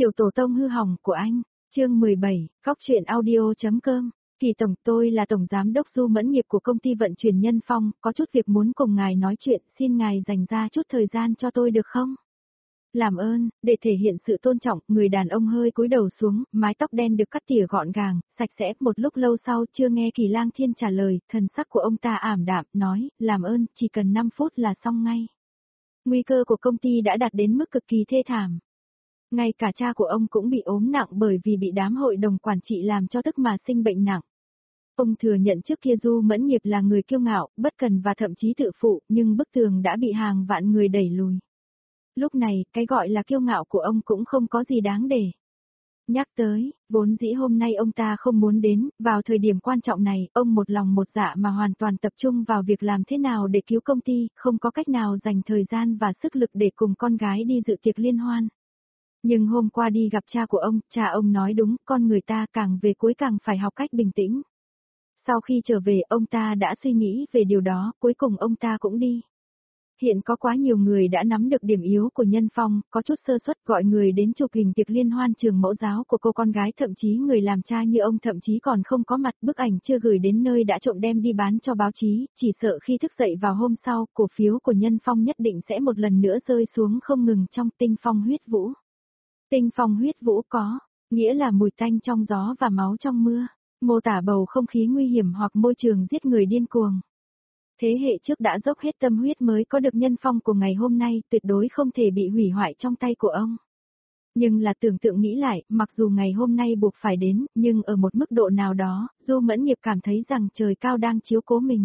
Tiểu tổ tông hư hỏng của anh, chương 17, Góc truyện audio.com. Kỳ tổng, tôi là tổng giám đốc Du Mẫn Nghiệp của công ty vận chuyển Nhân Phong, có chút việc muốn cùng ngài nói chuyện, xin ngài dành ra chút thời gian cho tôi được không? Làm ơn, để thể hiện sự tôn trọng, người đàn ông hơi cúi đầu xuống, mái tóc đen được cắt tỉa gọn gàng, sạch sẽ. Một lúc lâu sau chưa nghe Kỳ Lang Thiên trả lời, thần sắc của ông ta ảm đạm, nói, làm ơn, chỉ cần 5 phút là xong ngay. Nguy cơ của công ty đã đạt đến mức cực kỳ thê thảm. Ngay cả cha của ông cũng bị ốm nặng bởi vì bị đám hội đồng quản trị làm cho tức mà sinh bệnh nặng. Ông thừa nhận trước kia Du Mẫn Nghiệp là người kiêu ngạo, bất cần và thậm chí tự phụ, nhưng bức tường đã bị hàng vạn người đẩy lùi. Lúc này, cái gọi là kiêu ngạo của ông cũng không có gì đáng để nhắc tới, vốn dĩ hôm nay ông ta không muốn đến, vào thời điểm quan trọng này, ông một lòng một dạ mà hoàn toàn tập trung vào việc làm thế nào để cứu công ty, không có cách nào dành thời gian và sức lực để cùng con gái đi dự tiệc liên hoan. Nhưng hôm qua đi gặp cha ông nói đúng, con người ta càng về cuối càng phải học cách bình tĩnh. Sau khi trở về, ông ta đã suy nghĩ về điều đó, cuối cùng ông ta cũng đi. Hiện có quá nhiều người đã nắm được điểm yếu của Nhân Phong, có chút sơ suất gọi người đến chụp hình tiệc liên hoan trường mẫu giáo của cô con gái, thậm chí người làm cha như ông thậm chí còn không có mặt, bức ảnh chưa gửi đến nơi đã trộm đem đi bán cho báo chí, chỉ sợ khi thức dậy vào hôm sau, cổ phiếu của Nhân Phong nhất định sẽ một lần nữa rơi xuống không ngừng trong tinh phong huyết vũ. Tinh phong huyết vũ có nghĩa là mùi tanh trong gió và máu trong mưa, mô tả bầu không khí nguy hiểm hoặc môi trường giết người điên cuồng. Thế hệ trước đã dốc hết tâm huyết mới có được Nhân Phong của ngày hôm nay, tuyệt đối không thể bị hủy hoại trong tay của ông. Nhưng là tưởng tượng nghĩ lại, mặc dù ngày hôm nay buộc phải đến, nhưng ở một mức độ nào đó, Du Mẫn Nghiệp cảm thấy rằng trời cao đang chiếu cố mình.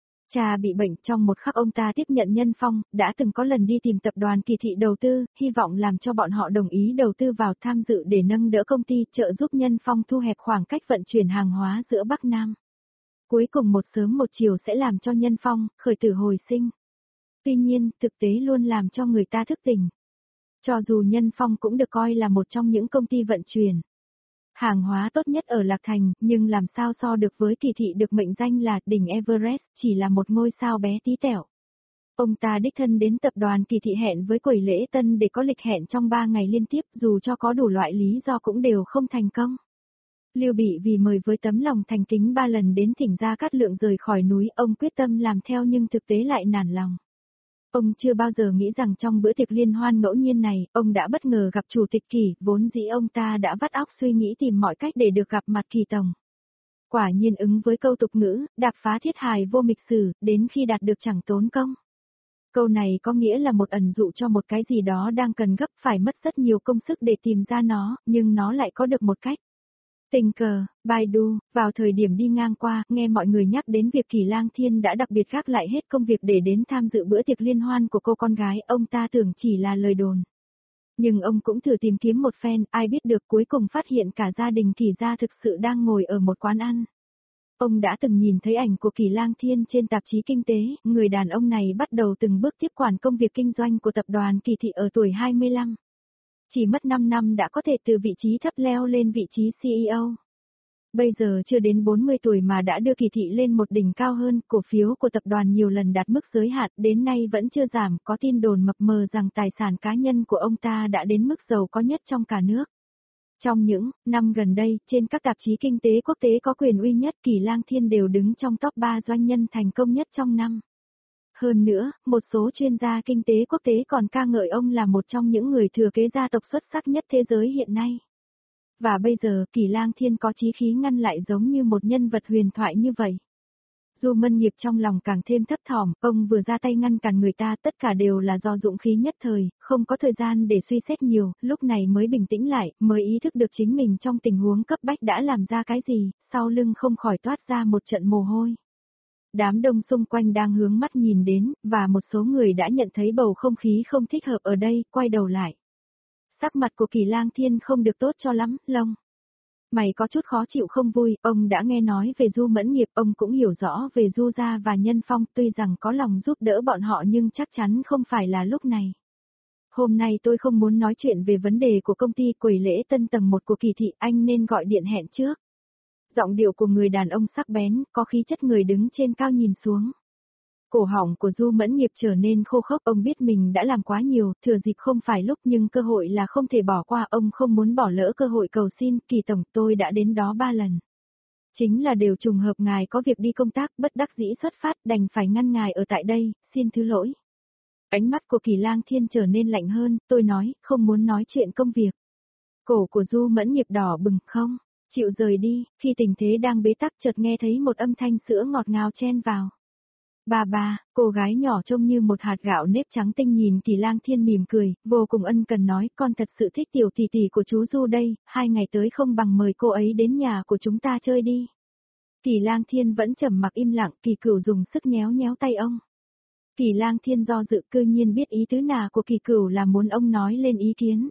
Cha bị bệnh, trong một khắc ông ta tiếp nhận Nhân Phong, đã từng có lần đi tìm tập đoàn Kỳ Thị đầu tư, hy vọng làm cho bọn họ đồng ý đầu tư vào tham dự để nâng đỡ công ty, trợ giúp Nhân Phong thu hẹp khoảng cách vận chuyển hàng hóa giữa Bắc Nam. Cuối cùng một sớm một chiều sẽ làm cho Nhân Phong khởi tử hồi sinh. Tuy nhiên, thực tế luôn làm cho người ta thức tỉnh. Cho dù Nhân Phong cũng được coi là một trong những công ty vận chuyển hàng hóa tốt nhất ở Lạc Thành, nhưng làm sao so được với Kỳ Thị được mệnh danh là đỉnh Everest, chỉ là một ngôi sao bé tí tẹo. Ông ta đích thân đến tập đoàn Kỳ Thị hẹn với Quẩy Lễ Tân để có lịch hẹn trong 3 ngày liên tiếp, dù cho có đủ loại lý do cũng đều không thành công. Lưu Bị vì mời với tấm lòng thành kính 3 lần đến thỉnh Gia Cát Lượng rời khỏi núi, ông quyết tâm làm theo nhưng thực tế lại nản lòng. Ông chưa bao giờ nghĩ rằng trong bữa tiệc liên hoan ngẫu nhiên này, ông đã bất ngờ gặp Chủ tịch Kỳ, vốn dĩ ông ta đã vắt óc suy nghĩ tìm mọi cách để được gặp mặt Kỳ tổng. Quả nhiên ứng với câu tục ngữ, đạp phá thiết hài vô mịch sử, đến khi đạt được chẳng tốn công. Câu này có nghĩa là một ẩn dụ cho một cái gì đó đang cần gấp, phải mất rất nhiều công sức để tìm ra nó, nhưng nó lại có được một cách. Tình cờ, Baidu, vào thời điểm đi ngang qua, nghe mọi người nhắc đến việc Kỳ Lang Thiên đã đặc biệt gác lại hết công việc để đến tham dự bữa tiệc liên hoan của cô con gái, ông ta tưởng chỉ là lời đồn. Nhưng ông cũng thử tìm kiếm một phen, ai biết được cuối cùng phát hiện cả gia đình Kỳ gia thực sự đang ngồi ở một quán ăn. Ông đã từng nhìn thấy ảnh của Kỳ Lang Thiên trên tạp chí kinh tế, người đàn ông này bắt đầu từng bước tiếp quản công việc kinh doanh của tập đoàn Kỳ Thị ở tuổi 25. Chỉ mất 5 năm đã có thể từ vị trí thấp leo lên vị trí CEO. Bây giờ chưa đến 40 tuổi mà đã đưa Kỳ Thị lên một đỉnh cao hơn, cổ phiếu của tập đoàn nhiều lần đạt mức giới hạn, đến nay vẫn chưa giảm, có tin đồn mập mờ rằng tài sản cá nhân của ông ta đã đến mức giàu có nhất trong cả nước. Trong những năm gần đây, trên các tạp chí kinh tế quốc tế có quyền uy nhất, Kỳ Lang Thiên đều đứng trong top 3 doanh nhân thành công nhất trong năm. Hơn nữa, một số chuyên gia kinh tế quốc tế còn ca ngợi ông là một trong những người thừa kế gia tộc xuất sắc nhất thế giới hiện nay. Và bây giờ, Kỳ Lang Thiên có chí khí ngăn lại giống như một nhân vật huyền thoại như vậy. Du Mẫn Nghiệp trong lòng càng thêm thấp thỏm, ông vừa ra tay ngăn cản người ta, tất cả đều là do dụng khí nhất thời, không có thời gian để suy xét nhiều, lúc này mới bình tĩnh lại, mới ý thức được chính mình trong tình huống cấp bách đã làm ra cái gì, sau lưng không khỏi toát ra một trận mồ hôi. Đám đông xung quanh đang hướng mắt nhìn đến, và một số người đã nhận thấy bầu không khí không thích hợp ở đây, quay đầu lại. Sắc mặt của Kỳ Lang Thiên không được tốt cho lắm, lông mày có chút khó chịu không vui, ông đã nghe nói về Du Mẫn Nghiệp, ông cũng hiểu rõ về Du gia và Nhân Phong, tuy rằng có lòng giúp đỡ bọn họ nhưng chắc chắn không phải là lúc này. Hôm nay tôi không muốn nói chuyện về vấn đề của công ty Quẩy Lễ Tân tầng 1 của Kỳ Thị, anh nên gọi điện hẹn trước. Giọng điệu của người đàn ông sắc bén, có khí chất người đứng trên cao nhìn xuống. Cổ họng của Du Mẫn Nghiệp trở nên khô khốc, ông biết mình đã làm quá nhiều, thừa dịp không phải lúc nhưng cơ hội là không thể bỏ qua, ông không muốn bỏ lỡ cơ hội cầu xin, Kỳ tổng tôi đã đến đó 3 lần. Chính là đều trùng hợp ngài có việc đi công tác, bất đắc dĩ xuất phát, đành phải ngăn ngài ở tại đây, xin thứ lỗi. Ánh mắt của Kỳ Lang Thiên trở nên lạnh hơn, tôi nói, không muốn nói chuyện công việc. Cổ của Du Mẫn Nghiệp đỏ bừng, không, chịu rời đi, khi tình thế đang bế tắc chợt nghe thấy một âm thanh sữa ngọt ngào chen vào. Bà, cô gái nhỏ trông như một hạt gạo nếp trắng tinh nhìn Kỳ Lang Thiên mỉm cười, vô cùng ân cần nói, con thật sự thích tiểu tỷ tỷ của chú Du đây, 2 ngày tới không bằng mời cô ấy đến nhà của chúng ta chơi đi. Kỳ Lang Thiên vẫn trầm mặc im lặng, Kỳ Cửu dùng sức nhéo nhéo tay ông. Kỳ Lang Thiên do dự, cư nhiên biết ý tứ nào của Kỳ Cửu là muốn ông nói lên ý kiến.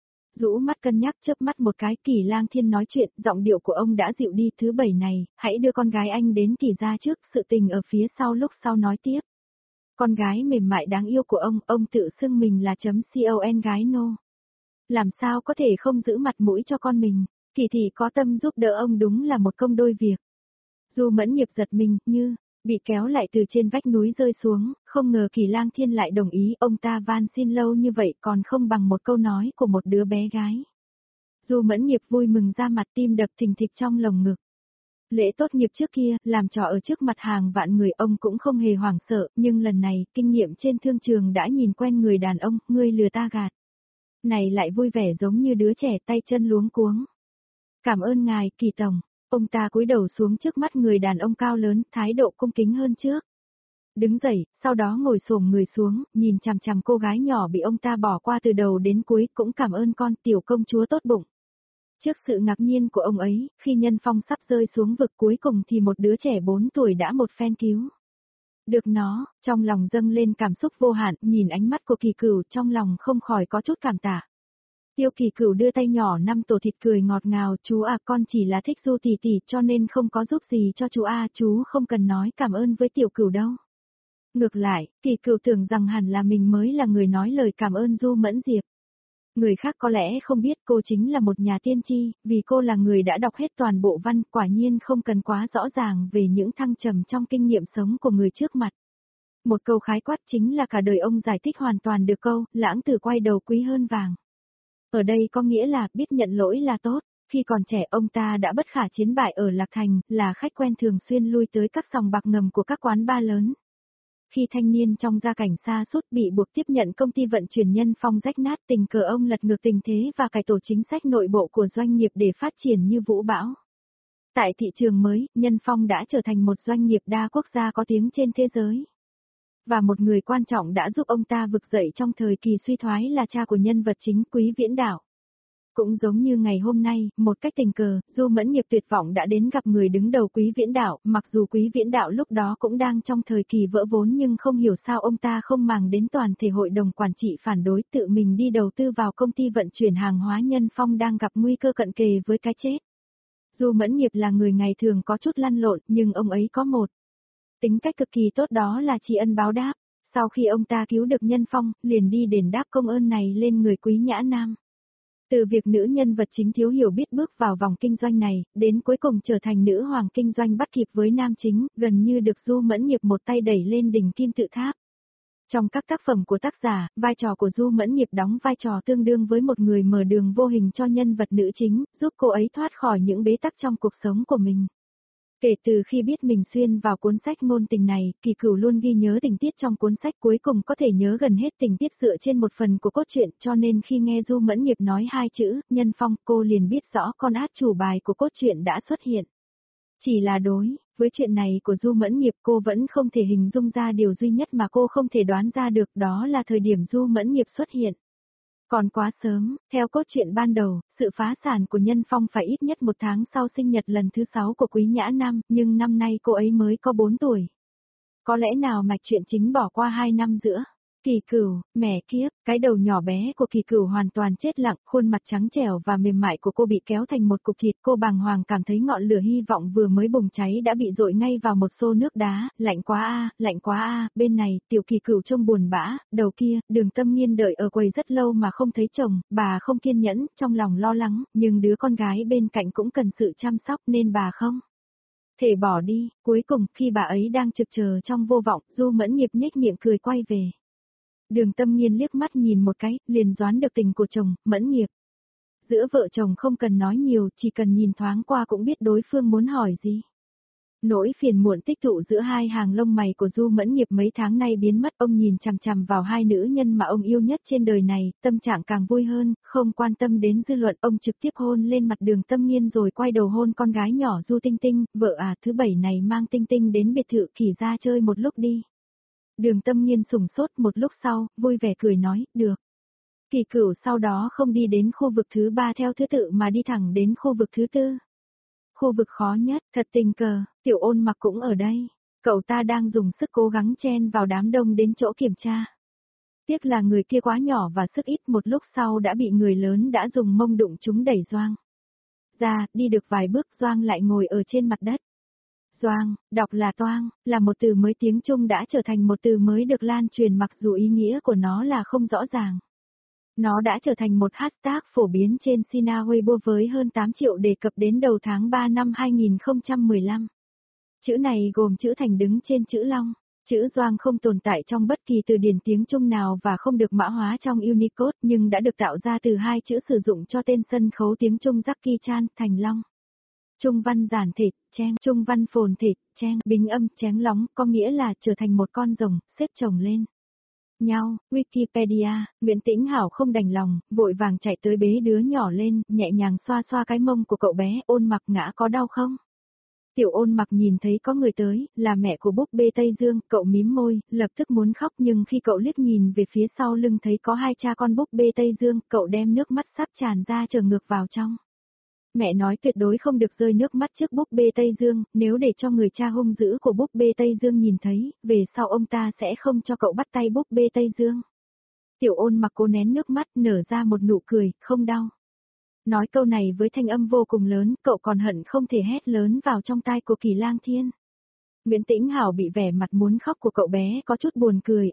Rũ mắt cân nhắc, chớp mắt một cái, Kỳ Lang Thiên nói chuyện, giọng điệu của ông đã dịu đi. Thứ 7 này, hãy đưa con gái anh đến Kỳ gia trước, sự tình ở phía sau lúc sau nói tiếp. Con gái mềm mại đáng yêu của ông tự xưng mình là con gái nô. Làm sao có thể không giữ mặt mũi cho con mình, Kỳ thị có tâm giúp đỡ ông đúng là một công đôi việc. Du Mẫn Nghiệp giật mình, như bị kéo lại từ trên vách núi rơi xuống, không ngờ Kỳ Lang Thiên lại đồng ý, ông ta van xin lâu như vậy còn không bằng một câu nói của một đứa bé gái. Du Mẫn Nghiệp vui mừng ra mặt, tim đập thình thịch trong lồng ngực. Lễ tốt nghiệp trước kia, làm trò ở trước mặt hàng vạn người ông cũng không hề hoảng sợ, nhưng lần này, kinh nghiệm trên thương trường đã nhìn quen người đàn ông, ngươi lừa ta gạt. Này lại vui vẻ giống như đứa trẻ tay chân luống cuống. Cảm ơn ngài, Kỳ tổng. Ông ta cúi đầu xuống trước mắt người đàn ông cao lớn, thái độ cung kính hơn trước. Đứng dậy, sau đó ngồi xổm người xuống, nhìn chằm chằm cô gái nhỏ bị ông ta bỏ qua từ đầu đến cuối, cũng cảm ơn con, tiểu công chúa tốt bụng. Trước sự ngạc nhiên của ông ấy, khi Nhân Phong sắp rơi xuống vực cuối cùng thì một đứa trẻ 4 tuổi đã một phen cứu. Được nó, trong lòng dâng lên cảm xúc vô hạn, nhìn ánh mắt của Kỳ Cửu trong lòng không khỏi có chút cảm tạ. Tiêu Kỳ Cửu đưa tay nhỏ 5 tổ thịt cười ngọt ngào, chú à con chỉ là thích Du tỷ tỷ cho nên không có giúp gì cho chú à, chú không cần nói cảm ơn với Tiểu Cửu đâu. Ngược lại, Kỳ Cửu tưởng rằng hẳn là mình mới là người nói lời cảm ơn Du Mẫn Diệp. Người khác có lẽ không biết cô chính là một nhà tiên tri, vì cô là người đã đọc hết toàn bộ văn, quả nhiên không cần quá rõ ràng về những thăng trầm trong kinh nghiệm sống của người trước mặt. Một câu khái quát chính là cả đời ông giải thích hoàn toàn được câu, lãng tử quay đầu quý hơn vàng. Ở đây có nghĩa là biết nhận lỗi là tốt, khi còn trẻ ông ta đã bất khả chiến bại ở Lạc Thành, là khách quen thường xuyên lui tới các sòng bạc ngầm của các quán bar lớn. Khi thanh niên trong gia cảnh xa sút bị buộc tiếp nhận công ty vận chuyển Nhân Phong rách nát, tình cờ ông lật ngược tình thế và cải tổ chính sách nội bộ của doanh nghiệp để phát triển như vũ bão. Tại thị trường mới, Nhân Phong đã trở thành một doanh nghiệp đa quốc gia có tiếng trên thế giới. Và một người quan trọng đã giúp ông ta vực dậy trong thời kỳ suy thoái là cha của nhân vật chính Quý Viễn Đạo. Cũng giống như ngày hôm nay, một cách tình cờ, Du Mẫn Nghiệp tuyệt vọng đã đến gặp người đứng đầu Quý Viễn Đạo, mặc dù Quý Viễn Đạo lúc đó cũng đang trong thời kỳ vỡ vốn nhưng không hiểu sao ông ta không màng đến toàn thể hội đồng quản trị phản đối, tự mình đi đầu tư vào công ty vận chuyển hàng hóa Nhân Phong đang gặp nguy cơ cận kề với cái chết. Du Mẫn Nghiệp là người ngày thường có chút lăn lộn, nhưng ông ấy có một tính cách cực kỳ tốt, đó là tri ân báo đáp. Sau khi ông ta cứu được Nhân Phong, liền đi đền đáp công ơn này lên người Quý Nhã Nam. Từ việc nữ nhân vật chính thiếu hiểu biết bước vào vòng kinh doanh này, đến cuối cùng trở thành nữ hoàng kinh doanh bắt kịp với nam chính, gần như được Du Mẫn Nghiệp một tay đẩy lên đỉnh kim tự tháp. Trong các tác phẩm của tác giả, vai trò của Du Mẫn Nghiệp đóng vai trò tương đương với một người mở đường vô hình cho nhân vật nữ chính, giúp cô ấy thoát khỏi những bế tắc trong cuộc sống của mình. Kể từ khi biết mình xuyên vào cuốn sách ngôn tình này, Kỳ Cửu luôn ghi nhớ tình tiết trong cuốn sách, cuối cùng có thể nhớ gần hết tình tiết dựa trên một phần của cốt truyện, cho nên khi nghe Du Mẫn Nghiệp nói 2 chữ, Nhân Phong, cô liền biết rõ con át chủ bài của cốt truyện đã xuất hiện. Chỉ là đối với chuyện này của Du Mẫn Nghiệp, cô vẫn không thể hình dung ra điều duy nhất mà cô không thể đoán ra được, đó là thời điểm Du Mẫn Nghiệp xuất hiện. Còn quá sớm, theo cốt truyện ban đầu, sự phá sản của Nhân Phong phải ít nhất 1 tháng sau sinh nhật lần thứ 6 của Quý Nhã Nam, nhưng năm nay cô ấy mới có 4 tuổi. Có lẽ nào mạch truyện chính bỏ qua 2 năm giữa? Kỳ Cửu, mẹ kiếp, cái đầu nhỏ bé của Kỳ Cửu hoàn toàn chết lặng, khuôn mặt trắng trẻo và mềm mại của cô bị kéo thành một cục thịt, cô bàng hoàng cảm thấy ngọn lửa hy vọng vừa mới bùng cháy đã bị dội ngay vào một xô nước đá, lạnh quá a, bên này, tiểu Kỳ Cửu trông buồn bã, đầu kia, Đường Tâm Nghiên đợi ở quầy rất lâu mà không thấy chồng, bà không kiên nhẫn, trong lòng lo lắng, nhưng đứa con gái bên cạnh cũng cần sự chăm sóc nên bà không Thể bỏ đi, cuối cùng khi bà ấy đang trực chờ trong vô vọng, Du Mẫn Nghiệp nhếch miệng cười quay về. Đường Tâm Nghiên liếc mắt nhìn một cái, liền đoán được tình của chồng, Mẫn Nghiệp. Giữa vợ chồng không cần nói nhiều, chỉ cần nhìn thoáng qua cũng biết đối phương muốn hỏi gì. Nỗi phiền muộn tích tụ giữa hai hàng lông mày của Du Mẫn Nghiệp mấy tháng nay biến mất, ông nhìn chằm chằm vào hai nữ nhân mà ông yêu nhất trên đời này, tâm trạng càng vui hơn, không quan tâm đến dư luận, ông trực tiếp hôn lên mặt Đường Tâm Nghiên rồi quay đầu hôn con gái nhỏ Du Tinh Tinh, vợ à thứ bảy này mang Tinh Tinh đến biệt thự Kỳ ra chơi một lúc đi. Đường Tâm Nghiên sửng sốt một lúc sau, vui vẻ cười nói, được. Kỳ Cửu sau đó không đi đến khu vực thứ 3 theo thứ tự mà đi thẳng đến khu vực thứ 4. Khu vực khó nhất, thật tình cờ, Tiểu Ôn Mặc cũng ở đây. Cậu ta đang dùng sức cố gắng chen vào đám đông đến chỗ kiểm tra. Tiếc là người kia quá nhỏ và sức ít, một lúc sau đã bị người lớn đã dùng mông đụng chúng đẩy Doang ra, đi được vài bước Doang lại ngồi ở trên mặt đất. Doang, đọc là toang, là một từ mới tiếng Trung đã trở thành một từ mới được lan truyền mặc dù ý nghĩa của nó là không rõ ràng. Nó đã trở thành một hashtag phổ biến trên Sina Weibo với hơn 8 triệu đề cập đến đầu tháng 3 năm 2015. Chữ này gồm chữ thành đứng trên chữ long. Chữ Doang không tồn tại trong bất kỳ từ điển tiếng Trung nào và không được mã hóa trong Unicode nhưng đã được tạo ra từ hai chữ sử dụng cho tên sân khấu tiếng Trung Jackie Chan, Thành Long. Trung văn giản thể, cheng, trung văn phồn thể, cheng, bình âm, chén lóng, có nghĩa là trở thành một con rồng, xếp chồng lên nhau. Wikipedia, Nguyễn Tĩnh Hảo không đành lòng, vội vàng chạy tới bế đứa nhỏ lên, nhẹ nhàng xoa xoa cái mông của cậu bé, Ôn Mặc ngã có đau không? Tiểu Ôn Mặc nhìn thấy có người tới, là mẹ của búp bê Tây Dương, cậu mím môi, lập tức muốn khóc nhưng khi cậu liếc nhìn về phía sau lưng thấy có hai cha con búp bê Tây Dương, cậu đem nước mắt sắp tràn ra trở ngược vào trong. Mẹ nói tuyệt đối không được rơi nước mắt trước búp bê Tây Dương, nếu để cho người cha hung dữ của búp bê Tây Dương nhìn thấy, về sau ông ta sẽ không cho cậu bắt tay búp bê Tây Dương. Tiểu Ôn Mặc cố nén nước mắt nở ra một nụ cười, không đau. Nói câu này với thanh âm vô cùng lớn, cậu còn hận không thể hét lớn vào trong tai của Kỳ Lang Thiên. Nguyễn Tĩnh Hảo bị vẻ mặt muốn khóc của cậu bé có chút buồn cười,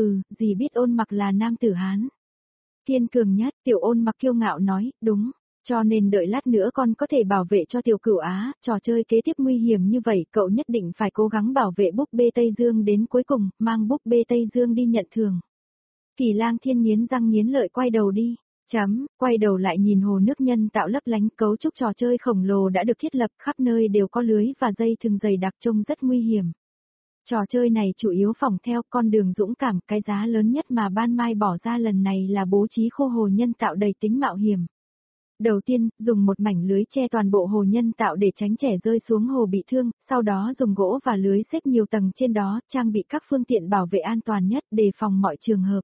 gì biết Ôn Mặc là nam tử Hán. Kiên cường nhất, Tiểu Ôn Mặc kiêu ngạo nói, đúng. Cho nên đợi lát nữa con có thể bảo vệ cho Tiểu Cửu Á, trò chơi kế tiếp nguy hiểm như vậy, cậu nhất định phải cố gắng bảo vệ búp bê Tây Dương đến cuối cùng, mang búp bê Tây Dương đi nhận thưởng. Kỳ Lang Thiên nghiến răng nghiến lợi quay đầu đi, quay đầu lại nhìn hồ nước nhân tạo lấp lánh, cấu trúc trò chơi khổng lồ đã được thiết lập, khắp nơi đều có lưới và dây thừng dày đặc trông rất nguy hiểm. Trò chơi này chủ yếu phỏng theo con đường dũng cảm, cái giá lớn nhất mà Ban Mai bỏ ra lần này là bố trí khu hồ nhân tạo đầy tính mạo hiểm. Đầu tiên, dùng một mảnh lưới che toàn bộ hồ nhân tạo để tránh trẻ rơi xuống hồ bị thương, sau đó dùng gỗ và lưới xếp nhiều tầng trên đó, trang bị các phương tiện bảo vệ an toàn nhất đề phòng mọi trường hợp.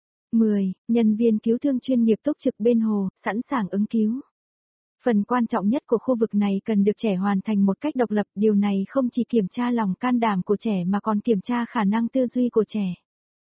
10. Nhân viên cứu thương chuyên nghiệp túc trực bên hồ, sẵn sàng ứng cứu. Phần quan trọng nhất của khu vực này cần được trẻ hoàn thành một cách độc lập, điều này không chỉ kiểm tra lòng can đảm của trẻ mà còn kiểm tra khả năng tư duy của trẻ.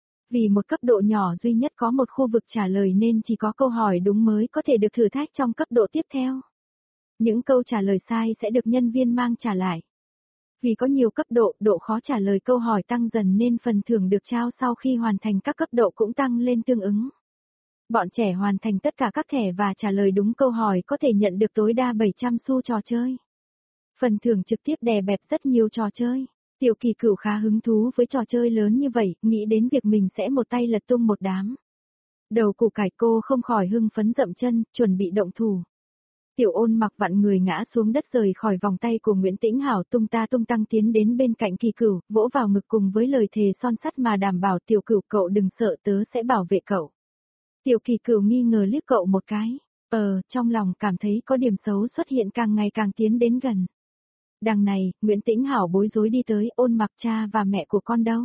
Vì một cấp độ nhỏ duy nhất có một khu vực trả lời nên chỉ có câu hỏi đúng mới có thể được thử thách trong cấp độ tiếp theo. Những câu trả lời sai sẽ được nhân viên mang trả lại. Vì có nhiều cấp độ, độ khó trả lời câu hỏi tăng dần nên phần thưởng được trao sau khi hoàn thành các cấp độ cũng tăng lên tương ứng. Bọn trẻ hoàn thành tất cả các thẻ và trả lời đúng câu hỏi có thể nhận được tối đa 700 xu trò chơi. Phần thưởng trực tiếp đè bẹp rất nhiều trò chơi. Tiểu Kỳ Cửu khá hứng thú với trò chơi lớn như vậy, nghĩ đến việc mình sẽ một tay lật tung một đám. Đầu củ cải cô không khỏi hưng phấn dậm chân, chuẩn bị động thủ. Tiểu Ôn Mặc vặn người ngã xuống đất rời khỏi vòng tay của Nguyễn Tĩnh Hảo, tung tăng tiến đến bên cạnh Kỳ Cửu, vỗ vào ngực cùng với lời thề son sắt mà đảm bảo Tiểu Cửu cậu đừng sợ, tớ sẽ bảo vệ cậu. Tiểu Kỳ Cửu nghi ngờ liếc cậu một cái, trong lòng cảm thấy có điểm xấu xuất hiện càng ngày càng tiến đến gần. Đằng này, Nguyễn Tĩnh Hảo bối rối đi tới, Ôn Mặc cha và mẹ của con đâu?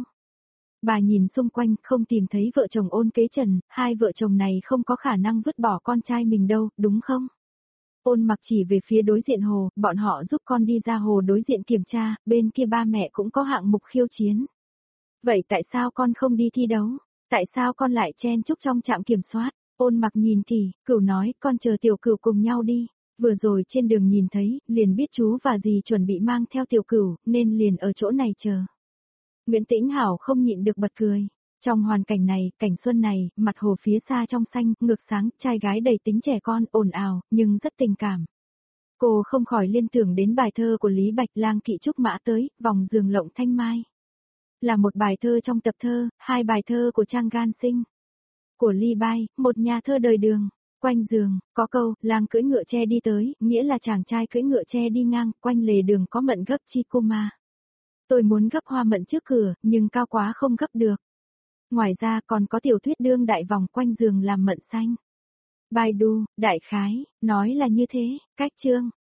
Bà nhìn xung quanh không tìm thấy vợ chồng Ôn Kế Trần, hai vợ chồng này không có khả năng vứt bỏ con trai mình đâu, đúng không? Ôn Mặc chỉ về phía đối diện hồ, bọn họ giúp con đi ra hồ đối diện kiểm tra, bên kia ba mẹ cũng có hạng mục khiêu chiến. Vậy tại sao con không đi thi đấu? Tại sao con lại chen chúc trong trạm kiểm soát? Ôn Mặc nhìn Kỳ Cửu nói, con chờ Tiểu Cửu cùng nhau đi. Vừa rồi trên đường nhìn thấy, liền biết chú và dì chuẩn bị mang theo Tiểu Cửu, nên liền ở chỗ này chờ. Nguyễn Tĩnh Hảo không nhịn được bật cười. Trong hoàn cảnh này, cảnh xuân này, mặt hồ phía xa trong xanh, ngược sáng, trai gái đầy tính trẻ con, ồn ào, nhưng rất tình cảm. Cô không khỏi liên tưởng đến bài thơ của Lý Bạch Lang kỵ trúc mã tới, vòng giường lộng thanh mai. Là một bài thơ trong tập thơ, hai bài thơ của Trang Gan Sinh. Của Ly Bai, một nhà thơ đời Đường. Quanh giường, có câu, lang cưỡi ngựa tre đi tới, nghĩa là chàng trai cưỡi ngựa tre đi ngang, quanh lề đường có mận gấp chi cô ma. Tôi muốn gấp hoa mận trước cửa, nhưng cao quá không gấp được. Ngoài ra còn có tiểu thuyết đương đại vòng quanh giường làm mận xanh. Baidu, đại khái, nói là như thế, cách chương.